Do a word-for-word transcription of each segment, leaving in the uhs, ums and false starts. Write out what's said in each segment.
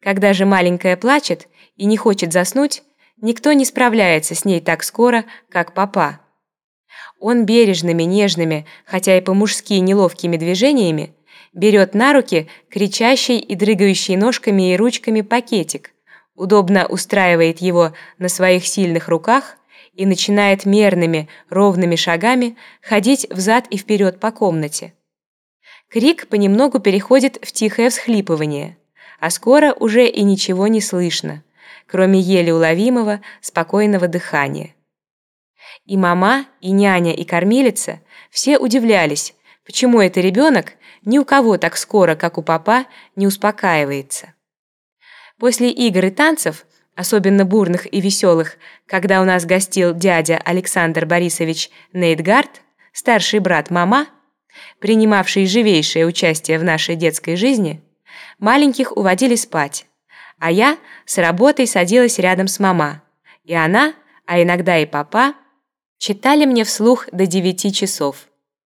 Когда же маленькая плачет и не хочет заснуть, никто не справляется с ней так скоро, как папа. Он бережными, нежными, хотя и по-мужски неловкими движениями берет на руки кричащий и дрыгающий ножками и ручками пакетик, удобно устраивает его на своих сильных руках и начинает мерными, ровными шагами ходить взад и вперед по комнате. Крик понемногу переходит в тихое всхлипывание, а скоро уже и ничего не слышно, кроме еле уловимого, спокойного дыхания. И мама, и няня, и кормилица все удивлялись, почему это ребенок ни у кого так скоро, как у папа, не успокаивается. После игр и танцев, особенно бурных и веселых, когда у нас гостил дядя Александр Борисович Нейтгард, старший брат мама, принимавший живейшее участие в нашей детской жизни, маленьких уводили спать, а я с работой садилась рядом с мама, и она, а иногда и папа, читали мне вслух до девяти часов.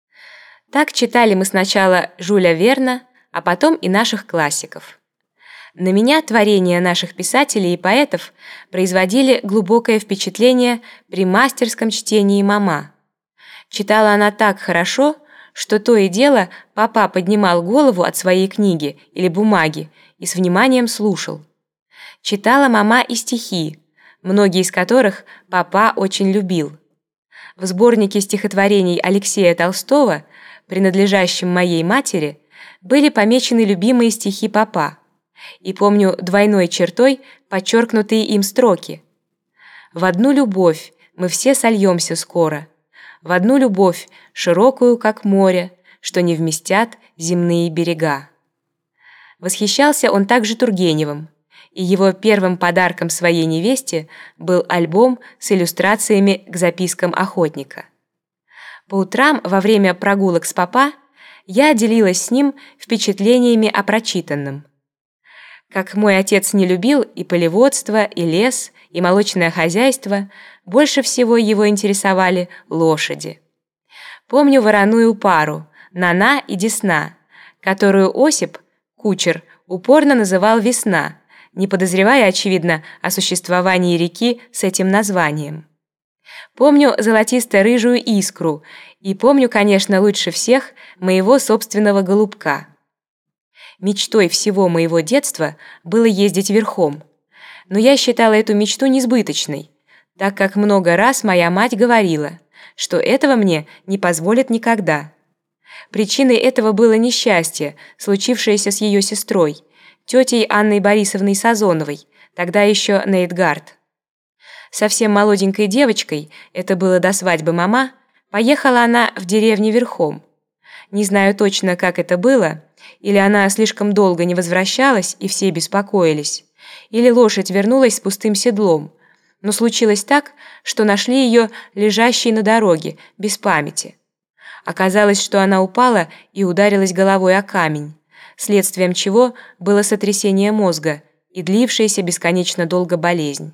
Так читали мы сначала Жюля Верна, а потом и наших классиков. На меня творения наших писателей и поэтов производили глубокое впечатление при мастерском чтении мама. Читала она так хорошо, что то и дело папа поднимал голову от своей книги или бумаги и с вниманием слушал. Читала мама и стихи, многие из которых папа очень любил. В сборнике стихотворений Алексея Толстого, принадлежащем моей матери, были помечены любимые стихи папа, и помню двойной чертой подчеркнутые им строки: «В одну любовь мы все сольемся скоро, в одну любовь, широкую, как море, что не вместят земные берега». Восхищался он также Тургеневым, и его первым подарком своей невесте был альбом с иллюстрациями к запискам охотника. По утрам во время прогулок с папа я делилась с ним впечатлениями о прочитанном. Как мой отец не любил и полеводство, и лес, и молочное хозяйство, больше всего его интересовали лошади. Помню вороную пару Нана и Десна, которую Осип, кучер, упорно называл Весна, не подозревая, очевидно, о существовании реки с этим названием. Помню золотисто-рыжую искру и помню, конечно, лучше всех моего собственного голубка. Мечтой всего моего детства было ездить верхом, но я считала эту мечту несбыточной, так как много раз моя мать говорила, что этого мне не позволят никогда. Причиной этого было несчастье, случившееся с ее сестрой, тетей Анной Борисовной Сазоновой, тогда еще Нейтгард. Совсем молоденькой девочкой, это было до свадьбы мама, поехала она в деревню верхом. Не знаю точно, как это было, или она слишком долго не возвращалась, и все беспокоились, или лошадь вернулась с пустым седлом, но случилось так, что нашли ее лежащей на дороге, без памяти. Оказалось, что она упала и ударилась головой о камень, следствием чего было сотрясение мозга и длившаяся бесконечно долго болезнь.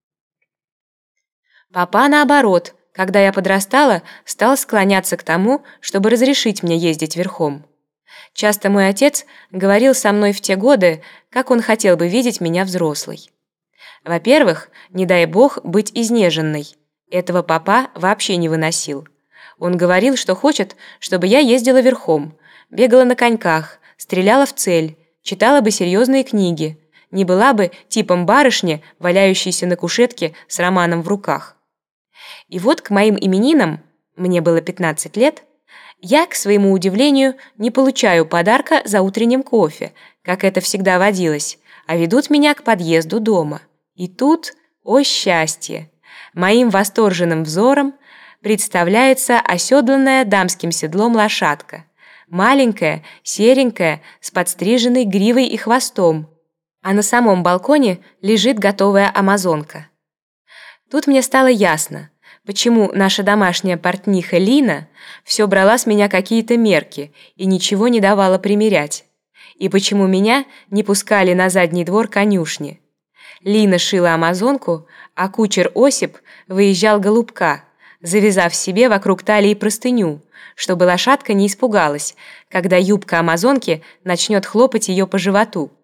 Папа, наоборот, когда я подрастала, стал склоняться к тому, чтобы разрешить мне ездить верхом. Часто мой отец говорил со мной в те годы, как он хотел бы видеть меня взрослой. Во-первых, не дай бог быть изнеженной. Этого папа вообще не выносил. Он говорил, что хочет, чтобы я ездила верхом, бегала на коньках, стреляла в цель, читала бы серьезные книги, не была бы типом барышни, валяющейся на кушетке с романом в руках. И вот к моим именинам, мне было пятнадцать лет, я, к своему удивлению, не получаю подарка за утренним кофе, как это всегда водилось, а ведут меня к подъезду дома. И тут, о счастье, моим восторженным взором представляется оседланная дамским седлом лошадка, маленькая, серенькая, с подстриженной гривой и хвостом, а на самом балконе лежит готовая амазонка. Тут мне стало ясно, почему наша домашняя портниха Лина все брала с меня какие-то мерки и ничего не давала примерять, и почему меня не пускали на задний двор конюшни. Лина шила амазонку, а кучер Осип выезжал голубка, завязав себе вокруг талии простыню, чтобы лошадка не испугалась, когда юбка амазонки начнет хлопать ее по животу.